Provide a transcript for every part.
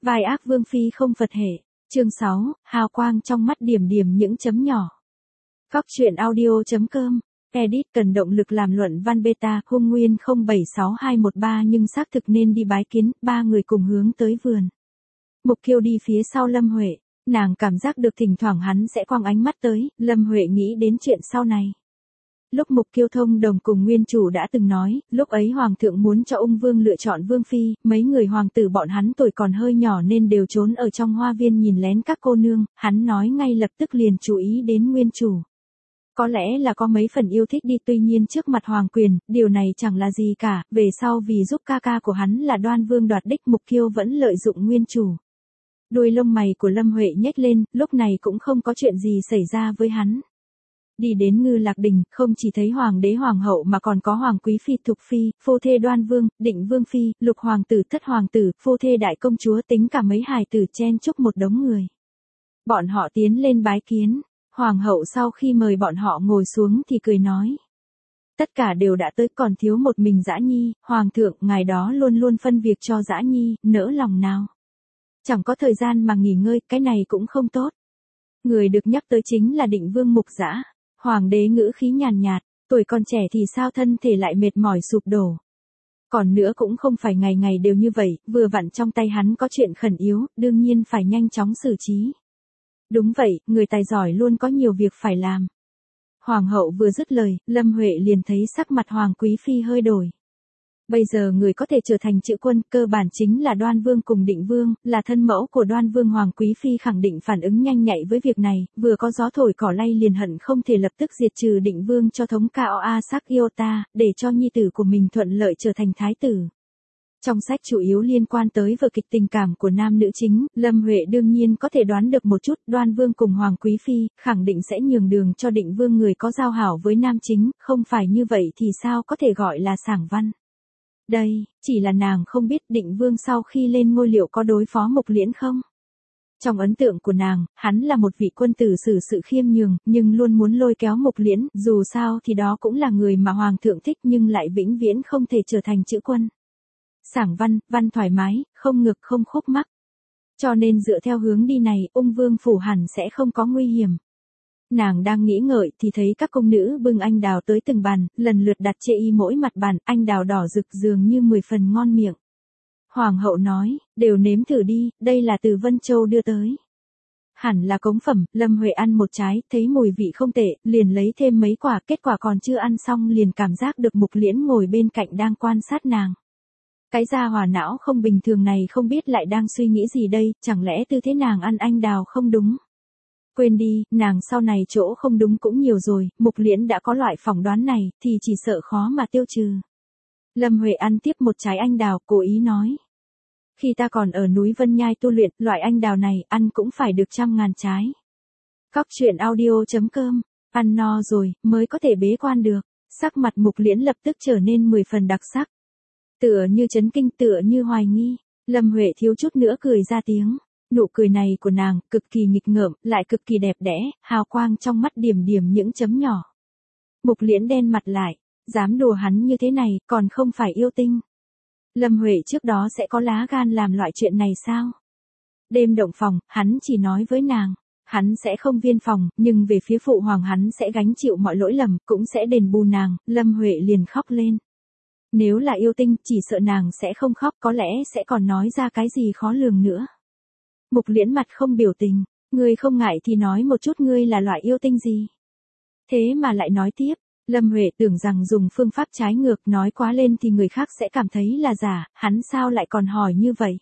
Vai ác vương phi không Phật hệ. Chương 6, hào quang trong mắt điểm điểm những chấm nhỏ. Góc truyện audio.com. Edit cần động lực làm luận văn beta hung nguyên 076213 nhưng xác thực nên đi bái kiến, ba người cùng hướng tới vườn. Mục Kiêu đi phía sau Lâm Huệ, nàng cảm giác được thỉnh thoảng hắn sẽ quăng ánh mắt tới, Lâm Huệ nghĩ đến chuyện sau này. Lúc Mục Kiêu thông đồng cùng nguyên chủ đã từng nói, lúc ấy hoàng thượng muốn cho ung vương lựa chọn vương phi, mấy người hoàng tử bọn hắn tuổi còn hơi nhỏ nên đều trốn ở trong hoa viên nhìn lén các cô nương, hắn nói ngay lập tức liền chú ý đến nguyên chủ. Có lẽ là có mấy phần yêu thích đi, tuy nhiên trước mặt hoàng quyền, điều này chẳng là gì cả, về sau vì giúp ca ca của hắn là Đoan Vương đoạt đích, Mục Kiêu vẫn lợi dụng nguyên chủ. Đuôi lông mày của Lâm Huệ nhếch lên, lúc này cũng không có chuyện gì xảy ra với hắn. Đi đến Ngư Lạc Đình, không chỉ thấy hoàng đế hoàng hậu mà còn có hoàng quý phi, thục phi, phu thê Đoan Vương, Định Vương phi, lục hoàng tử, thất hoàng tử, phu thê đại công chúa, tính cả mấy hài tử chen chúc một đống người. Bọn họ tiến lên bái kiến, hoàng hậu sau khi mời bọn họ ngồi xuống thì cười nói. Tất cả đều đã tới, còn thiếu một mình Dã Nhi, hoàng thượng, ngài đó luôn luôn phân việc cho Dã Nhi, nỡ lòng nào. Chẳng có thời gian mà nghỉ ngơi, cái này cũng không tốt. Người được nhắc tới chính là Định Vương Mục Dã. Hoàng đế ngữ khí nhàn nhạt, tuổi còn trẻ thì sao thân thể lại mệt mỏi sụp đổ. Còn nữa cũng không phải ngày ngày đều như vậy, vừa vặn trong tay hắn có chuyện khẩn yếu, đương nhiên phải nhanh chóng xử trí. Đúng vậy, người tài giỏi luôn có nhiều việc phải làm. Hoàng hậu vừa dứt lời, Lâm Huệ liền thấy sắc mặt hoàng quý phi hơi đổi. Bây giờ người có thể trở thành chữ quân, cơ bản chính là Đoan Vương cùng Định Vương, là thân mẫu của Đoan Vương. Hoàng quý phi khẳng định phản ứng nhanh nhạy với việc này, vừa có gió thổi cỏ lay liền hận không thể lập tức diệt trừ Định Vương cho thống Kaoa Sắc Iota, để cho nhi tử của mình thuận lợi trở thành thái tử. Trong sách chủ yếu liên quan tới vở kịch tình cảm của nam nữ chính, Lâm Huệ đương nhiên có thể đoán được một chút, Đoan Vương cùng Hoàng quý phi khẳng định sẽ nhường đường cho Định Vương, người có giao hảo với nam chính, không phải như vậy thì sao có thể gọi là sảng văn. Đây, chỉ là nàng không biết Định Vương sau khi lên ngôi liệu có đối phó Mục Liễn không? Trong ấn tượng của nàng, hắn là một vị quân tử xử sự khiêm nhường, nhưng luôn muốn lôi kéo Mục Liễn, dù sao thì đó cũng là người mà hoàng thượng thích nhưng lại vĩnh viễn không thể trở thành chữ quân. Sảng văn, văn thoải mái, không ngực không khúc mắc. Cho nên dựa theo hướng đi này, ung vương phủ hẳn sẽ không có nguy hiểm. Nàng đang nghĩ ngợi thì thấy các công nữ bưng anh đào tới từng bàn, lần lượt đặt chê y mỗi mặt bàn, anh đào đỏ rực dường như 10 phần ngon miệng. Hoàng hậu nói, đều nếm thử đi, đây là từ Vân Châu đưa tới. Hẳn là cống phẩm, Lâm Huệ ăn một trái, thấy mùi vị không tệ, liền lấy thêm mấy quả, kết quả còn chưa ăn xong liền cảm giác được Mục Liễn ngồi bên cạnh đang quan sát nàng. Cái gia hỏa não không bình thường này không biết lại đang suy nghĩ gì đây, chẳng lẽ tư thế nàng ăn anh đào không đúng? Quên đi, nàng sau này chỗ không đúng cũng nhiều rồi, Mục Liễn đã có loại phỏng đoán này, thì chỉ sợ khó mà tiêu trừ. Lâm Huệ ăn tiếp một trái anh đào, cố ý nói. Khi ta còn ở núi Vân Nhai tu luyện, loại anh đào này, ăn cũng phải được 100.000 trái. Góc truyện audio.com, ăn no rồi, mới có thể bế quan được. Sắc mặt Mục Liễn lập tức trở nên 10 phần đặc sắc. Tựa như chấn kinh, tựa như hoài nghi, Lâm Huệ thiếu chút nữa cười ra tiếng. Nụ cười này của nàng, cực kỳ nghịch ngợm, lại cực kỳ đẹp đẽ, hào quang trong mắt điểm điểm những chấm nhỏ. Mục Liễn đen mặt lại, dám đùa hắn như thế này, còn không phải yêu tinh. Lâm Huệ trước đó sẽ có lá gan làm loại chuyện này sao? Đêm động phòng, hắn chỉ nói với nàng, hắn sẽ không viên phòng, nhưng về phía phụ hoàng hắn sẽ gánh chịu mọi lỗi lầm, cũng sẽ đền bù nàng. Lâm Huệ liền khóc lên. Nếu là yêu tinh, chỉ sợ nàng sẽ không khóc, có lẽ sẽ còn nói ra cái gì khó lường nữa. Mục Liễn mặt không biểu tình, ngươi không ngại thì nói một chút ngươi là loại yêu tinh gì. Thế mà lại nói tiếp, Lâm Huệ tưởng rằng dùng phương pháp trái ngược nói quá lên thì người khác sẽ cảm thấy là giả, hắn sao lại còn hỏi như vậy.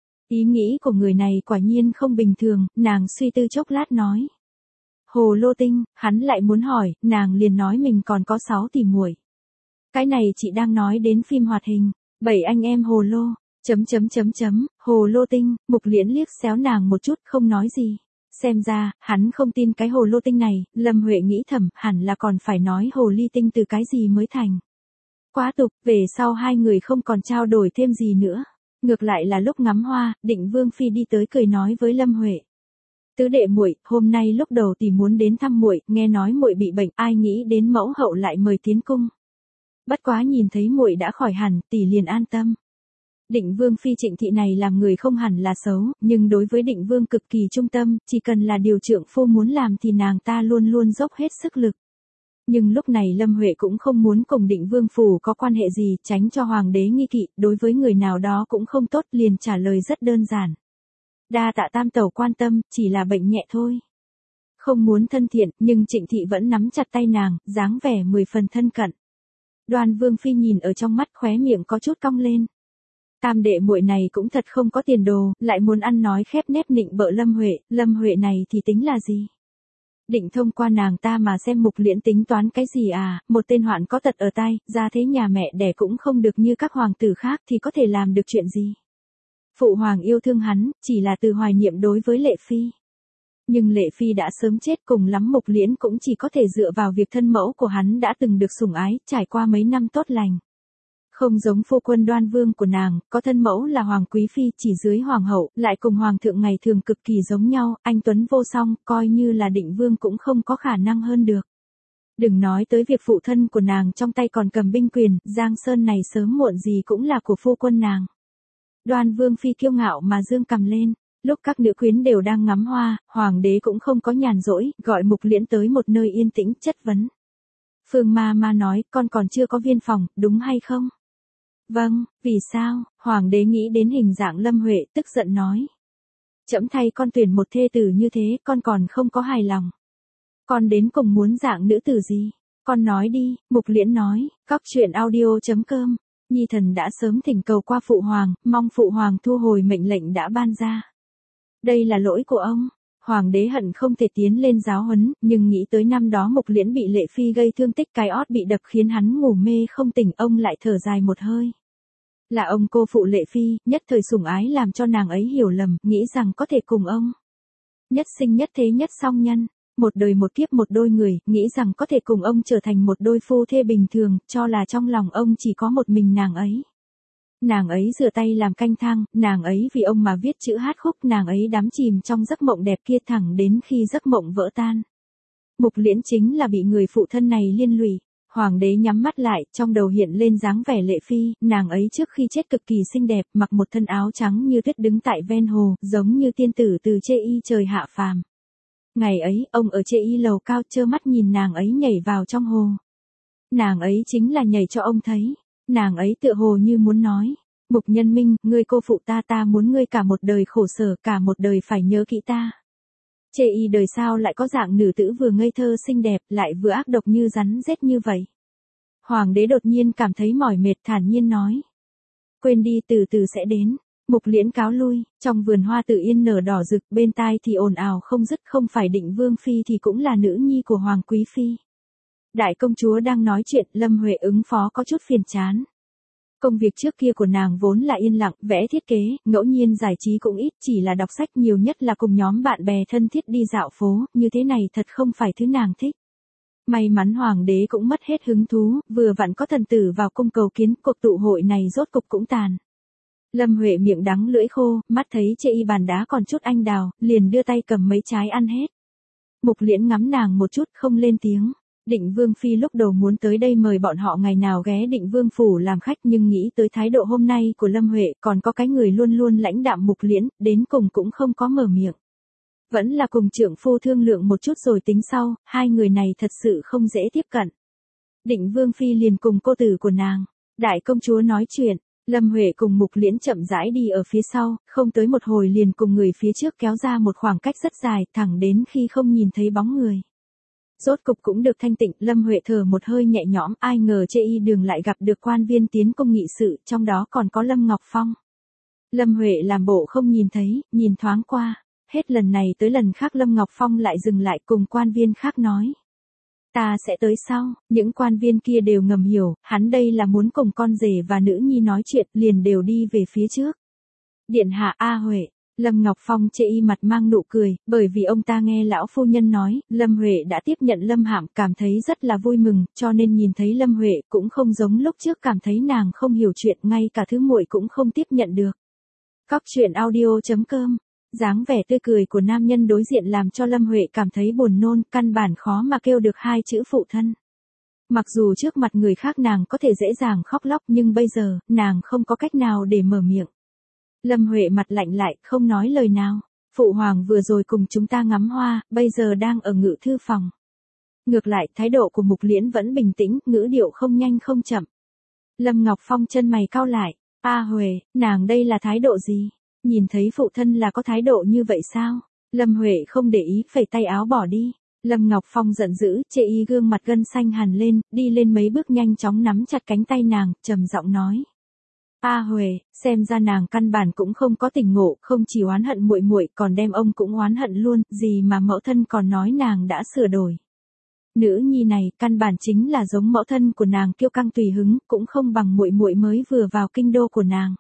Ý nghĩ của người này quả nhiên không bình thường, nàng suy tư chốc lát nói. Hồ lô tinh, hắn lại muốn hỏi, nàng liền nói mình còn có 6 tỷ muội. Cái này chị đang nói đến phim hoạt hình, 7 anh em hồ lô. Hồ lô tinh, Mục Liễn liếc xéo nàng một chút không nói gì. Xem ra, hắn không tin cái hồ lô tinh này, Lâm Huệ nghĩ thầm, hẳn là còn phải nói hồ ly tinh từ cái gì mới thành. Quá tục, về sau hai người không còn trao đổi thêm gì nữa. Ngược lại là lúc ngắm hoa, Định Vương phi đi tới cười nói với Lâm Huệ. Tứ đệ muội, hôm nay lúc đầu tỷ muốn đến thăm muội, nghe nói muội bị bệnh, ai nghĩ đến mẫu hậu lại mời tiến cung. Bất quá nhìn thấy muội đã khỏi hẳn, tỷ liền an tâm. Định Vương phi Trịnh Thị này làm người không hẳn là xấu, nhưng đối với Định Vương cực kỳ trung tâm, chỉ cần là điều trượng phu muốn làm thì nàng ta luôn luôn dốc hết sức lực. Nhưng lúc này Lâm Huệ cũng không muốn cùng Định Vương phủ có quan hệ gì, tránh cho hoàng đế nghi kỵ, đối với người nào đó cũng không tốt, liền trả lời rất đơn giản. Đa tạ tam tẩu quan tâm, chỉ là bệnh nhẹ thôi. Không muốn thân thiện, nhưng Trịnh Thị vẫn nắm chặt tay nàng, dáng vẻ 10 phần thân cận. Đoan Vương phi nhìn ở trong mắt, khóe miệng có chút cong lên. Tam đệ muội này cũng thật không có tiền đồ, lại muốn ăn nói khép nép nịnh bợ Lâm Huệ này thì tính là gì? Định thông qua nàng ta mà xem Mục Liễn tính toán cái gì à, một tên hoạn có tật ở tay, ra thế nhà mẹ đẻ cũng không được như các hoàng tử khác thì có thể làm được chuyện gì? Phụ hoàng yêu thương hắn, chỉ là từ hoài niệm đối với Lệ Phi. Nhưng Lệ Phi đã sớm chết, cùng lắm Mục Liễn cũng chỉ có thể dựa vào việc thân mẫu của hắn đã từng được sủng ái, trải qua mấy năm tốt lành. Không giống phu quân Đoan Vương của nàng, có thân mẫu là Hoàng Quý Phi chỉ dưới Hoàng hậu, lại cùng Hoàng thượng ngày thường cực kỳ giống nhau, anh Tuấn vô song, coi như là Định Vương cũng không có khả năng hơn được. Đừng nói tới việc phụ thân của nàng trong tay còn cầm binh quyền, Giang Sơn này sớm muộn gì cũng là của phu quân nàng. Đoan Vương Phi kiêu ngạo mà dương cầm lên, lúc các nữ quyến đều đang ngắm hoa, Hoàng đế cũng không có nhàn rỗi, gọi Mục Liễn tới một nơi yên tĩnh chất vấn. Phương Ma Ma nói, con còn chưa có viên phòng, đúng hay không? Vâng, vì sao? Hoàng đế nghĩ đến hình dạng Lâm Huệ, tức giận nói. Trẫm thay con tuyển một thê tử như thế, con còn không có hài lòng. Con đến cùng muốn dạng nữ tử gì? Con nói đi, Mục Liễn nói, coctruyện.audio.com. Nhi thần đã sớm thỉnh cầu qua phụ hoàng, mong phụ hoàng thu hồi mệnh lệnh đã ban ra. Đây là lỗi của ông. Hoàng đế hận không thể tiến lên giáo huấn, nhưng nghĩ tới năm đó Mục Liễn bị Lệ Phi gây thương tích, cái ót bị đập khiến hắn ngủ mê không tỉnh, ông lại thở dài một hơi. Là ông cô phụ Lệ Phi, nhất thời sủng ái làm cho nàng ấy hiểu lầm, nghĩ rằng có thể cùng ông. Nhất sinh nhất thế nhất song nhân, một đời một kiếp một đôi người, nghĩ rằng có thể cùng ông trở thành một đôi phu thê bình thường, cho là trong lòng ông chỉ có một mình nàng ấy. Nàng ấy rửa tay làm canh thang, nàng ấy vì ông mà viết chữ hát khúc, nàng ấy đắm chìm trong giấc mộng đẹp kia thẳng đến khi giấc mộng vỡ tan. Mục Liễn chính là bị người phụ thân này liên lụy. Hoàng đế nhắm mắt lại, trong đầu hiện lên dáng vẻ Lệ Phi, nàng ấy trước khi chết cực kỳ xinh đẹp, mặc một thân áo trắng như tuyết đứng tại ven hồ, giống như tiên tử từ Chê Y trời hạ phàm. Ngày ấy, ông ở Chê Y lầu cao trơ mắt nhìn nàng ấy nhảy vào trong hồ. Nàng ấy chính là nhảy cho ông thấy. Nàng ấy tựa hồ như muốn nói, Mục Nhân Minh, ngươi cô phụ ta, ta muốn ngươi cả một đời khổ sở, cả một đời phải nhớ kỹ ta. Chê Y đời sao lại có dạng nữ tử vừa ngây thơ xinh đẹp, lại vừa ác độc như rắn rết như vậy. Hoàng đế đột nhiên cảm thấy mỏi mệt, thản nhiên nói. Quên đi, từ từ sẽ đến. Mục Liễn cáo lui, trong vườn hoa tự yên nở đỏ rực, bên tai thì ồn ào không dứt, không phải Định Vương Phi thì cũng là nữ nhi của Hoàng Quý Phi. Đại công chúa đang nói chuyện, Lâm Huệ ứng phó có chút phiền chán. Công việc trước kia của nàng vốn là yên lặng, vẽ thiết kế, ngẫu nhiên giải trí cũng ít, chỉ là đọc sách, nhiều nhất là cùng nhóm bạn bè thân thiết đi dạo phố, như thế này thật không phải thứ nàng thích. May mắn hoàng đế cũng mất hết hứng thú, vừa vặn có thần tử vào cung cầu kiến, cuộc tụ hội này rốt cục cũng tàn. Lâm Huệ miệng đắng lưỡi khô, mắt thấy Chê Y bàn đá còn chút anh đào, liền đưa tay cầm mấy trái ăn hết. Mục Liễn ngắm nàng một chút không lên tiếng. Định Vương Phi lúc đầu muốn tới đây mời bọn họ ngày nào ghé Định Vương phủ làm khách, nhưng nghĩ tới thái độ hôm nay của Lâm Huệ, còn có cái người luôn luôn lãnh đạm Mục Liễn, đến cùng cũng không có mở miệng. Vẫn là cùng trượng phu thương lượng một chút rồi tính sau, hai người này thật sự không dễ tiếp cận. Định Vương Phi liền cùng cô tử của nàng, đại công chúa nói chuyện, Lâm Huệ cùng Mục Liễn chậm rãi đi ở phía sau, không tới một hồi liền cùng người phía trước kéo ra một khoảng cách rất dài, thẳng đến khi không nhìn thấy bóng người. Rốt cục cũng được thanh tịnh, Lâm Huệ thở một hơi nhẹ nhõm, ai ngờ Chê Y đường lại gặp được quan viên tiến cung nghị sự, trong đó còn có Lâm Ngọc Phong. Lâm Huệ làm bộ không nhìn thấy, nhìn thoáng qua, hết lần này tới lần khác Lâm Ngọc Phong lại dừng lại cùng quan viên khác nói. Ta sẽ tới sau, những quan viên kia đều ngầm hiểu, hắn đây là muốn cùng con rể và nữ nhi nói chuyện, liền đều đi về phía trước. Điện hạ A Huệ. Lâm Ngọc Phong Chê Y mặt mang nụ cười, bởi vì ông ta nghe lão phu nhân nói, Lâm Huệ đã tiếp nhận Lâm Hạm, cảm thấy rất là vui mừng, cho nên nhìn thấy Lâm Huệ cũng không giống lúc trước cảm thấy nàng không hiểu chuyện, ngay cả thứ muội cũng không tiếp nhận được. Coctruyện.audio.com. Dáng vẻ tươi cười của nam nhân đối diện làm cho Lâm Huệ cảm thấy buồn nôn, căn bản khó mà kêu được hai chữ phụ thân. Mặc dù trước mặt người khác nàng có thể dễ dàng khóc lóc nhưng bây giờ, nàng không có cách nào để mở miệng. Lâm Huệ mặt lạnh lại, không nói lời nào. Phụ hoàng vừa rồi cùng chúng ta ngắm hoa, bây giờ đang ở ngự thư phòng. Ngược lại, thái độ của Mục Liễn vẫn bình tĩnh, ngữ điệu không nhanh không chậm. Lâm Ngọc Phong chân mày cau lại. A Huệ, nàng đây là thái độ gì? Nhìn thấy phụ thân là có thái độ như vậy sao? Lâm Huệ không để ý, phẩy tay áo bỏ đi. Lâm Ngọc Phong giận dữ, chê ý gương mặt gân xanh hằn lên, đi lên mấy bước nhanh chóng nắm chặt cánh tay nàng, trầm giọng nói. A Huệ, xem ra nàng căn bản cũng không có tỉnh ngộ, không chỉ oán hận muội muội, còn đem ông cũng oán hận luôn, gì mà mẫu thân còn nói nàng đã sửa đổi. Nữ nhi này, căn bản chính là giống mẫu thân của nàng kiêu căng tùy hứng, cũng không bằng muội muội mới vừa vào kinh đô của nàng.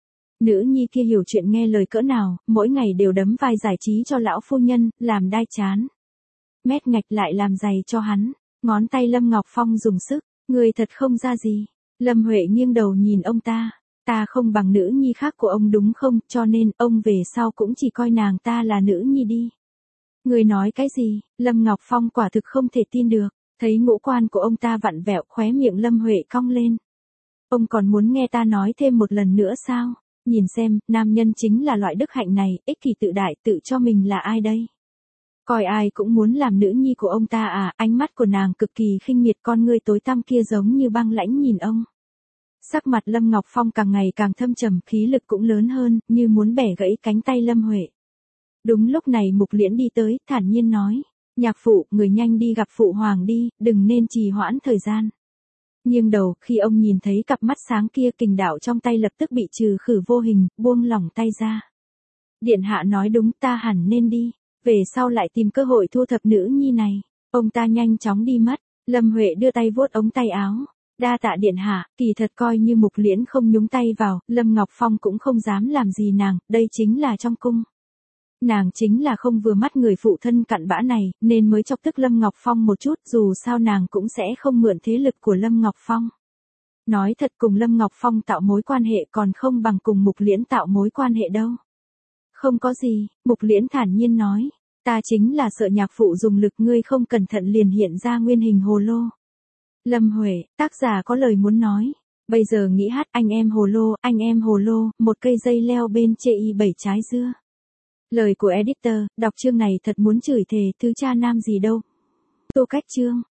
Nữ nhi kia hiểu chuyện nghe lời cỡ nào, mỗi ngày đều đấm vai giải trí cho lão phu nhân, làm đai chán. Mét ngạch lại làm giày cho hắn, ngón tay Lâm Ngọc Phong dùng sức, người thật không ra gì. Lâm Huệ nghiêng đầu nhìn ông ta. Ta không bằng nữ nhi khác của ông đúng không, cho nên ông về sau cũng chỉ coi nàng ta là nữ nhi đi. Người nói cái gì? Lâm Ngọc Phong quả thực không thể tin được, thấy ngũ quan của ông ta vặn vẹo, khóe miệng Lâm Huệ cong lên. Ông còn muốn nghe ta nói thêm một lần nữa sao? Nhìn xem, nam nhân chính là loại đức hạnh này, ích kỷ tự đại, tự cho mình là ai đây? Coi ai cũng muốn làm nữ nhi của ông ta à? Ánh mắt của nàng cực kỳ khinh miệt, con ngươi tối tăm kia giống như băng lãnh nhìn ông. Sắc mặt Lâm Ngọc Phong càng ngày càng thâm trầm, khí lực cũng lớn hơn, như muốn bẻ gãy cánh tay Lâm Huệ. Đúng lúc này Mục Liễn đi tới, thản nhiên nói. Nhạc phụ, người nhanh đi gặp phụ hoàng đi, đừng nên trì hoãn thời gian. Nghiêng đầu, khi ông nhìn thấy cặp mắt sáng kia, kình đạo trong tay lập tức bị trừ khử vô hình, buông lỏng tay ra. Điện hạ nói đúng, ta hẳn nên đi, về sau lại tìm cơ hội thu thập nữ nhi này. Ông ta nhanh chóng đi mất, Lâm Huệ đưa tay vuốt ống tay áo. Đa tạ điện hạ, kỳ thật coi như Mục Liễn không nhúng tay vào, Lâm Ngọc Phong cũng không dám làm gì nàng, đây chính là trong cung. Nàng chính là không vừa mắt người phụ thân cặn bã này, nên mới chọc tức Lâm Ngọc Phong một chút, dù sao nàng cũng sẽ không mượn thế lực của Lâm Ngọc Phong. Nói thật, cùng Lâm Ngọc Phong tạo mối quan hệ còn không bằng cùng Mục Liễn tạo mối quan hệ đâu. Không có gì, Mục Liễn thản nhiên nói, ta chính là sợ nhạc phụ dùng lực, ngươi không cẩn thận liền hiện ra nguyên hình hồ lô. Lâm Huệ, tác giả có lời muốn nói. Bây giờ nghĩ hát anh em hồ lô, một cây dây leo bên chê y 7 trái dưa. Lời của editor, đọc chương này thật muốn chửi thề, thứ cha nam gì đâu. Tô Cách Chương